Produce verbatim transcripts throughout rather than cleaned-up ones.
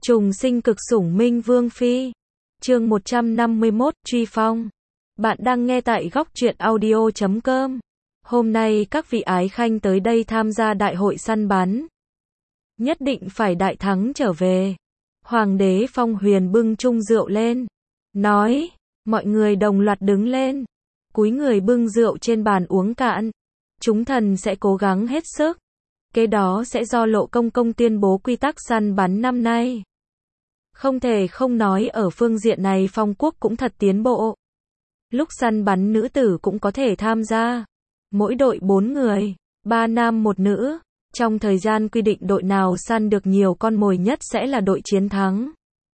Trùng sinh cực sủng Minh Vương Phi. Chương một trăm năm mươi mốt, Truy Phong. Bạn đang nghe tại góc truyện audio chấm com. Hôm nay các vị ái khanh tới đây tham gia đại hội săn bắn. Nhất định phải đại thắng trở về. Hoàng đế Phong Huyền bưng chung rượu lên. Nói, mọi người đồng loạt đứng lên. Cúi người bưng rượu trên bàn uống cạn. Chúng thần sẽ cố gắng hết sức. Kế đó sẽ do Lộ Công Công tuyên bố quy tắc săn bắn năm nay. Không thể không nói ở phương diện này Phong quốc cũng thật tiến bộ. Lúc săn bắn nữ tử cũng có thể tham gia. Mỗi đội bốn người, ba nam một nữ. Trong thời gian quy định đội nào săn được nhiều con mồi nhất sẽ là đội chiến thắng.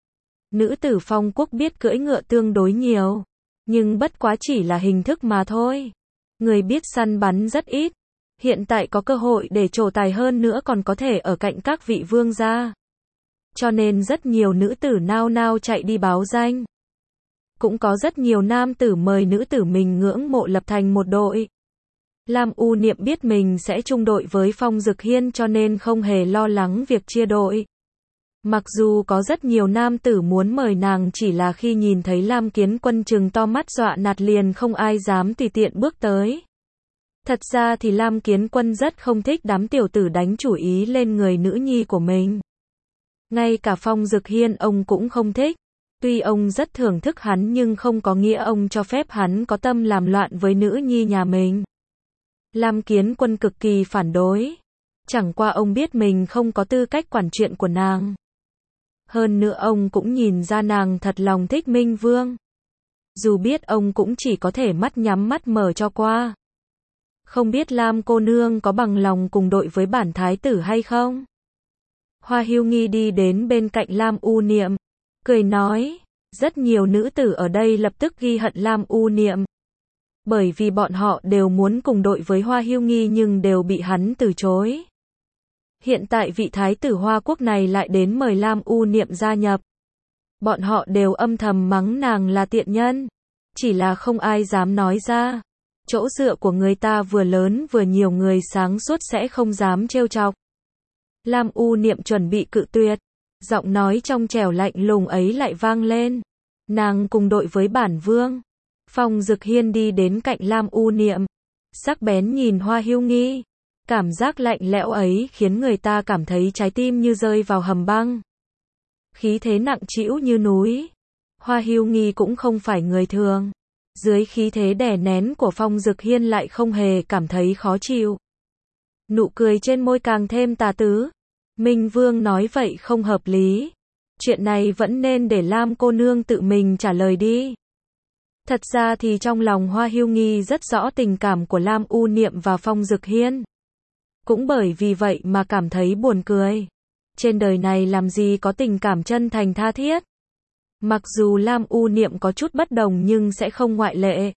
Nữ tử Phong quốc biết cưỡi ngựa tương đối nhiều. Nhưng bất quá chỉ là hình thức mà thôi. Người biết săn bắn rất ít. Hiện tại có cơ hội để trổ tài hơn nữa còn có thể ở cạnh các vị vương gia. Cho nên rất nhiều nữ tử nao nao chạy đi báo danh. Cũng có rất nhiều nam tử mời nữ tử mình ngưỡng mộ lập thành một đội. Lam U Niệm biết mình sẽ chung đội với Phong Dực Hiên cho nên không hề lo lắng việc chia đội. Mặc dù có rất nhiều nam tử muốn mời nàng chỉ là khi nhìn thấy Lam Kiến Quân trừng to mắt dọa nạt liền không ai dám tùy tiện bước tới. Thật ra thì Lam Kiến Quân rất không thích đám tiểu tử đánh chủ ý lên người nữ nhi của mình. Ngay cả Phong Dực Hiên ông cũng không thích. Tuy ông rất thưởng thức hắn nhưng không có nghĩa ông cho phép hắn có tâm làm loạn với nữ nhi nhà mình. Lam Kiến Quân cực kỳ phản đối. Chẳng qua ông biết mình không có tư cách quản chuyện của nàng. Hơn nữa ông cũng nhìn ra nàng thật lòng thích Minh Vương. Dù biết ông cũng chỉ có thể mắt nhắm mắt mở cho qua. Không biết Lam cô nương có bằng lòng cùng đội với bản thái tử hay không? Hoa Hiêu Nghi đi đến bên cạnh Lam U Niệm, cười nói, rất nhiều nữ tử ở đây lập tức ghi hận Lam U Niệm. Bởi vì bọn họ đều muốn cùng đội với Hoa Hiêu Nghi nhưng đều bị hắn từ chối. Hiện tại vị thái tử Hoa quốc này lại đến mời Lam U Niệm gia nhập. Bọn họ đều âm thầm mắng nàng là tiện nhân. Chỉ là không ai dám nói ra. Chỗ dựa của người ta vừa lớn vừa nhiều người sáng suốt sẽ không dám trêu chọc. Lam U Niệm chuẩn bị cự tuyệt. Giọng nói trong trẻo lạnh lùng ấy lại vang lên. Nàng cùng đội với bản vương. Phong Dực Hiên đi đến cạnh Lam U Niệm. Sắc bén nhìn Hoa Hiêu Nghi. Cảm giác lạnh lẽo ấy khiến người ta cảm thấy trái tim như rơi vào hầm băng. Khí thế nặng trĩu như núi. Hoa Hiêu Nghi cũng không phải người thường. Dưới khí thế đè nén của Phong Dực Hiên lại không hề cảm thấy khó chịu. Nụ cười trên môi càng thêm tà tứ. Minh Vương nói vậy không hợp lý. Chuyện này vẫn nên để Lam cô nương tự mình trả lời đi. Thật ra thì trong lòng Hoa Hiêu Nghi rất rõ tình cảm của Lam U Niệm và Phong Dực Hiên. Cũng bởi vì vậy mà cảm thấy buồn cười. Trên đời này làm gì có tình cảm chân thành tha thiết. Mặc dù Lam U Niệm có chút bất đồng nhưng sẽ không ngoại lệ.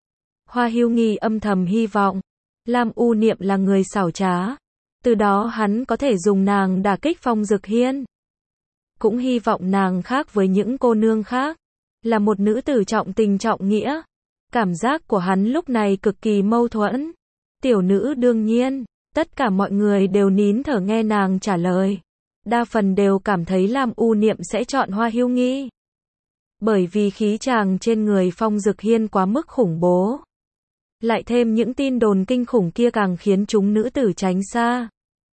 Hoa Hiêu Nghi âm thầm hy vọng. Lam U Niệm là người xảo trá. Từ đó hắn có thể dùng nàng đả kích Phong Dực Hiên. Cũng hy vọng nàng khác với những cô nương khác. Là một nữ tử trọng tình trọng nghĩa. Cảm giác của hắn lúc này cực kỳ mâu thuẫn. Tiểu nữ đương nhiên. Tất cả mọi người đều nín thở nghe nàng trả lời. Đa phần đều cảm thấy Lam U Niệm sẽ chọn Hoa Hiêu Nghi. Bởi vì khí chàng trên người Phong Dực Hiên quá mức khủng bố. Lại thêm những tin đồn kinh khủng kia càng khiến chúng nữ tử tránh xa.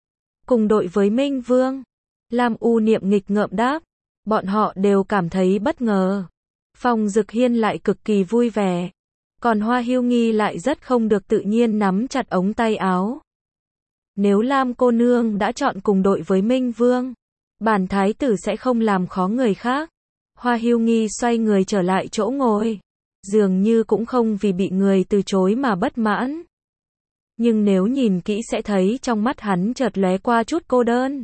Cùng đội với Minh Vương. Lam U Niệm nghịch ngợm đáp. Bọn họ đều cảm thấy bất ngờ. Phong Dực Hiên lại cực kỳ vui vẻ. Còn Hoa Hiêu Nghi lại rất không được tự nhiên nắm chặt ống tay áo. Nếu Lam cô nương đã chọn cùng đội với Minh Vương, bản thái tử sẽ không làm khó người khác. Hoa Hiêu Nghi xoay người trở lại chỗ ngồi. Dường như cũng không vì bị người từ chối mà bất mãn. Nhưng nếu nhìn kỹ sẽ thấy trong mắt hắn chợt lóe qua chút cô đơn.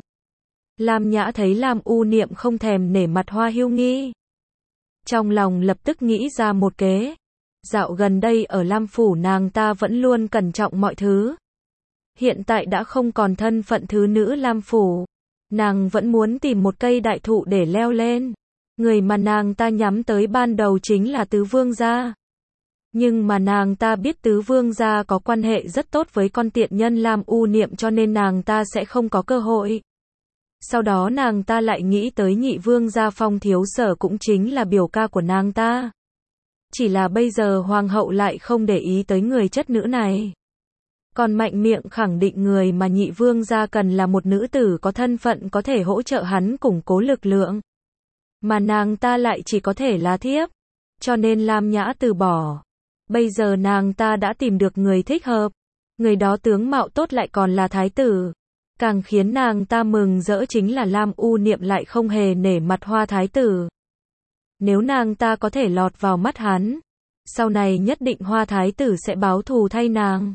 Lam Nhã thấy Lam U Niệm không thèm nể mặt Hoa Hiêu Nghi. Trong lòng lập tức nghĩ ra một kế. Dạo gần đây ở Lam Phủ nàng ta vẫn luôn cẩn trọng mọi thứ. Hiện tại đã không còn thân phận thứ nữ Lam Phủ. Nàng vẫn muốn tìm một cây đại thụ để leo lên. Người mà nàng ta nhắm tới ban đầu chính là Tứ Vương gia. Nhưng mà nàng ta biết Tứ Vương gia có quan hệ rất tốt với con tiện nhân Lam U Niệm cho nên nàng ta sẽ không có cơ hội. Sau đó nàng ta lại nghĩ tới nhị vương gia Phong thiếu sở cũng chính là biểu ca của nàng ta. Chỉ là bây giờ hoàng hậu lại không để ý tới người chất nữ này. Còn mạnh miệng khẳng định người mà nhị vương gia cần là một nữ tử có thân phận có thể hỗ trợ hắn củng cố lực lượng. Mà nàng ta lại chỉ có thể là thiếp. Cho nên Lam Nhã từ bỏ. Bây giờ nàng ta đã tìm được người thích hợp. Người đó tướng mạo tốt lại còn là thái tử. Càng khiến nàng ta mừng rỡ chính là Lam U Niệm lại không hề nể mặt Hoa thái tử. Nếu nàng ta có thể lọt vào mắt hắn, sau này nhất định Hoa thái tử sẽ báo thù thay nàng.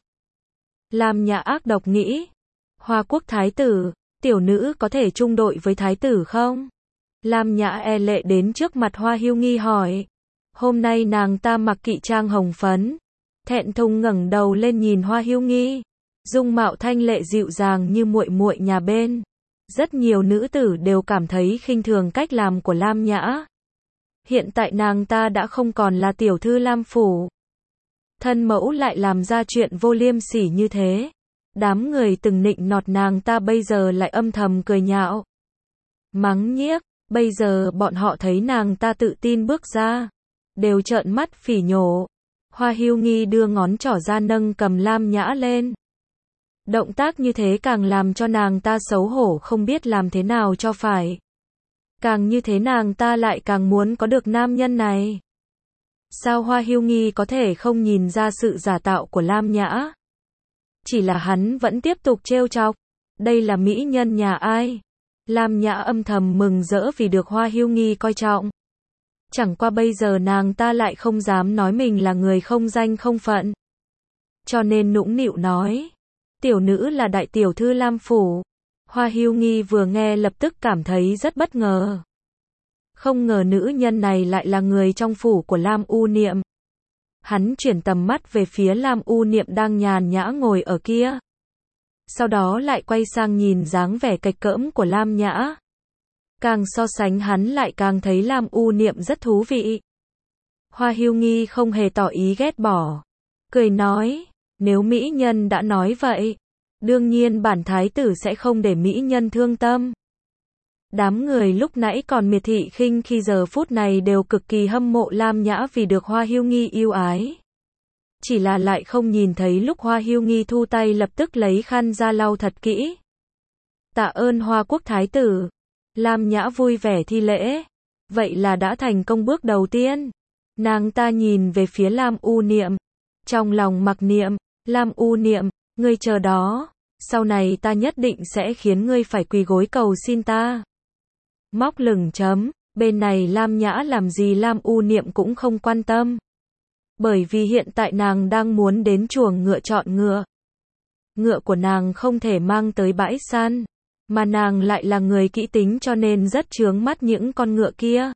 Lam Nhã ác độc nghĩ, Hoa quốc thái tử, tiểu nữ có thể chung đội với thái tử không? Lam Nhã e lệ đến trước mặt Hoa Hưu Nghi hỏi. Hôm nay nàng ta mặc kỵ trang hồng phấn, thẹn thùng ngẩng đầu lên nhìn Hoa Hưu Nghi, dung mạo thanh lệ dịu dàng như muội muội nhà bên. Rất nhiều nữ tử đều cảm thấy khinh thường cách làm của Lam Nhã. Hiện tại nàng ta đã không còn là tiểu thư Lam phủ. Thân mẫu lại làm ra chuyện vô liêm sỉ như thế. Đám người từng nịnh nọt nàng ta bây giờ lại âm thầm cười nhạo. Mắng nhiếc, bây giờ bọn họ thấy nàng ta tự tin bước ra, đều trợn mắt phỉ nhổ. Hoa Hưu Nghi đưa ngón trỏ ra nâng cầm Lam Nhã lên. Động tác như thế càng làm cho nàng ta xấu hổ không biết làm thế nào cho phải. Càng như thế nàng ta lại càng muốn có được nam nhân này. Sao Hoa Hưu Nghi có thể không nhìn ra sự giả tạo của Lam Nhã? Chỉ là hắn vẫn tiếp tục trêu chọc. Đây là mỹ nhân nhà ai? Lam Nhã âm thầm mừng rỡ vì được Hoa Hưu Nghi coi trọng. Chẳng qua bây giờ nàng ta lại không dám nói mình là người không danh không phận. Cho nên nũng nịu nói. Tiểu nữ là đại tiểu thư Lam phủ. Hoa Hưu Nghi vừa nghe lập tức cảm thấy rất bất ngờ. Không ngờ nữ nhân này lại là người trong phủ của Lam U Niệm. Hắn chuyển tầm mắt về phía Lam U Niệm đang nhàn nhã ngồi ở kia. Sau đó lại quay sang nhìn dáng vẻ cạch cỡm của Lam Nhã. Càng so sánh hắn lại càng thấy Lam U Niệm rất thú vị. Hoa Hưu Nghi không hề tỏ ý ghét bỏ. Cười nói, nếu mỹ nhân đã nói vậy, đương nhiên bản thái tử sẽ không để mỹ nhân thương tâm. Đám người lúc nãy còn miệt thị khinh khi giờ phút này đều cực kỳ hâm mộ Lam Nhã vì được Hoa Hưu Nghi yêu ái. Chỉ là lại không nhìn thấy lúc Hoa Hưu Nghi thu tay lập tức lấy khăn ra lau thật kỹ. Tạ ơn Hoa quốc thái tử. Lam Nhã vui vẻ thi lễ. Vậy là đã thành công bước đầu tiên. Nàng ta nhìn về phía Lam U Niệm. Trong lòng mặc niệm, Lam U Niệm, ngươi chờ đó. Sau này ta nhất định sẽ khiến ngươi phải quỳ gối cầu xin ta. Móc lửng chấm. Bên này Lam Nhã làm gì Lam U Niệm cũng không quan tâm. Bởi vì hiện tại nàng đang muốn đến chuồng ngựa chọn ngựa. Ngựa của nàng không thể mang tới bãi săn. Mà nàng lại là người kỹ tính cho nên rất chướng mắt những con ngựa kia.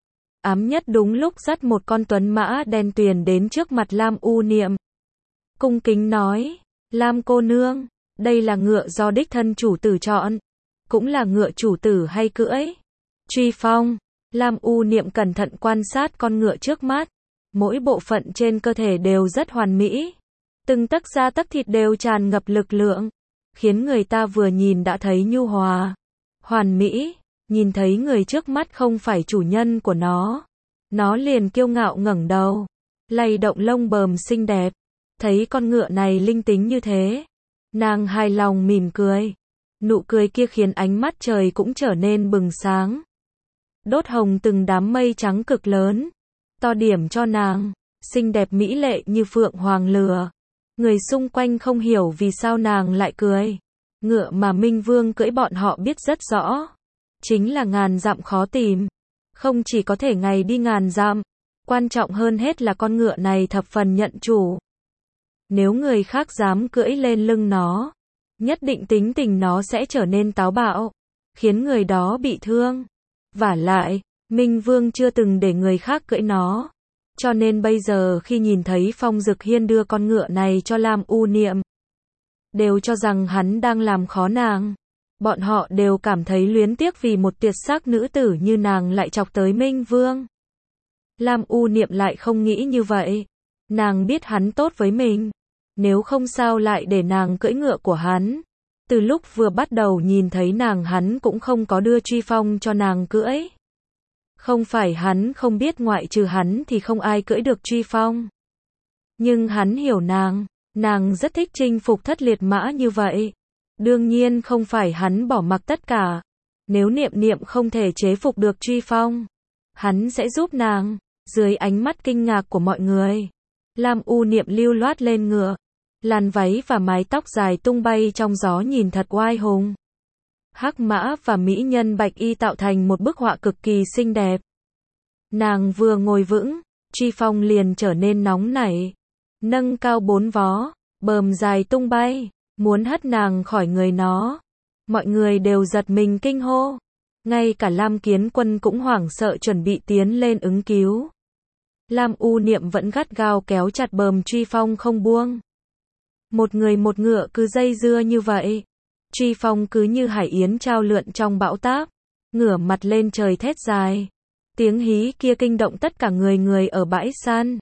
Ám nhất đúng lúc dắt một con tuấn mã đen tuyền đến trước mặt Lam U Niệm. Cung kính nói, Lam cô nương, đây là ngựa do đích thân chủ tử chọn. Cũng là ngựa chủ tử hay cưỡi. Truy Phong, Lam U Niệm cẩn thận quan sát con ngựa trước mắt. Mỗi bộ phận trên cơ thể đều rất hoàn mỹ. Từng tấc da tấc thịt đều tràn ngập lực lượng. Khiến người ta vừa nhìn đã thấy nhu hòa, hoàn mỹ, nhìn thấy người trước mắt không phải chủ nhân của nó. Nó liền kiêu ngạo ngẩng đầu, lay động lông bờm xinh đẹp. Thấy con ngựa này linh tính như thế, nàng hài lòng mỉm cười. Nụ cười kia khiến ánh mắt trời cũng trở nên bừng sáng. Đốt hồng từng đám mây trắng cực lớn, to điểm cho nàng, xinh đẹp mỹ lệ như phượng hoàng lửa. Người xung quanh không hiểu vì sao nàng lại cười. Ngựa mà Minh Vương cưỡi bọn họ biết rất rõ. Chính là ngàn dặm khó tìm. Không chỉ có thể ngày đi ngàn dặm. Quan trọng hơn hết là con ngựa này thập phần nhận chủ. Nếu người khác dám cưỡi lên lưng nó, nhất định tính tình nó sẽ trở nên táo bạo, khiến người đó bị thương. Vả lại, Minh Vương chưa từng để người khác cưỡi nó. Cho nên bây giờ khi nhìn thấy Phong Dực Hiên đưa con ngựa này cho Lam U Niệm, đều cho rằng hắn đang làm khó nàng. Bọn họ đều cảm thấy luyến tiếc vì một tuyệt sắc nữ tử như nàng lại chọc tới Minh Vương. Lam U Niệm lại không nghĩ như vậy. Nàng biết hắn tốt với mình. Nếu không sao lại để nàng cưỡi ngựa của hắn. Từ lúc vừa bắt đầu nhìn thấy nàng hắn cũng không có đưa Truy Phong cho nàng cưỡi. Không phải hắn không biết ngoại trừ hắn thì không ai cưỡi được Truy Phong. Nhưng hắn hiểu nàng, nàng rất thích chinh phục thất liệt mã như vậy. Đương nhiên không phải hắn bỏ mặc tất cả. Nếu Niệm Niệm không thể chế phục được Truy Phong, hắn sẽ giúp nàng. Dưới ánh mắt kinh ngạc của mọi người, Lam U Niệm lưu loát lên ngựa. Làn váy và mái tóc dài tung bay trong gió nhìn thật oai hùng. Hắc mã và mỹ nhân bạch y tạo thành một bức họa cực kỳ xinh đẹp. Nàng vừa ngồi vững, Truy Phong liền trở nên nóng nảy. Nâng cao bốn vó, bờm dài tung bay, muốn hất nàng khỏi người nó. Mọi người đều giật mình kinh hô. Ngay cả Lam Kiến Quân cũng hoảng sợ chuẩn bị tiến lên ứng cứu. Lam U Niệm vẫn gắt gao kéo chặt bờm Truy Phong không buông. Một người một ngựa cứ dây dưa như vậy. Truy Phong cứ như hải yến trao lượn trong bão táp, ngửa mặt lên trời thét dài. Tiếng hí kia kinh động tất cả người người ở bãi săn.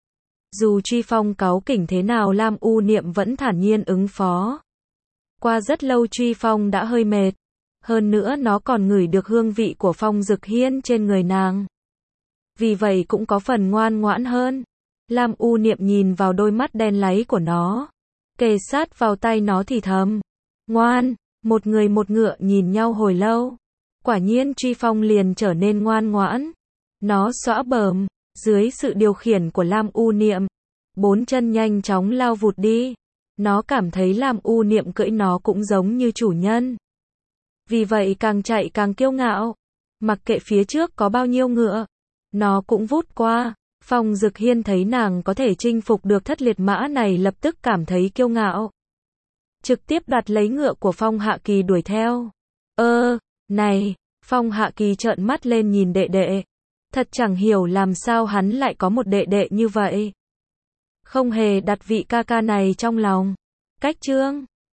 Dù Truy Phong cáu kỉnh thế nào Lam U Niệm vẫn thản nhiên ứng phó. Qua rất lâu Truy Phong đã hơi mệt. Hơn nữa nó còn ngửi được hương vị của phong dực hiên trên người nàng. Vì vậy cũng có phần ngoan ngoãn hơn. Lam U Niệm nhìn vào đôi mắt đen láy của nó. Kề sát vào tay nó thì thầm. Ngoan, một người một ngựa nhìn nhau hồi lâu. Quả nhiên Truy Phong liền trở nên ngoan ngoãn. Nó xõa bờm, dưới sự điều khiển của Lam U Niệm. Bốn chân nhanh chóng lao vụt đi. Nó cảm thấy Lam U Niệm cưỡi nó cũng giống như chủ nhân. Vì vậy càng chạy càng kiêu ngạo. Mặc kệ phía trước có bao nhiêu ngựa, nó cũng vút qua. Phong Dực Hiên thấy nàng có thể chinh phục được thất liệt mã này lập tức cảm thấy kiêu ngạo. Trực tiếp đoạt lấy ngựa của Phong Hạ Kỳ đuổi theo. Ơ, này, Phong Hạ Kỳ trợn mắt lên nhìn đệ đệ. Thật chẳng hiểu làm sao hắn lại có một đệ đệ như vậy. Không hề đặt vị ca ca này trong lòng. Cách chương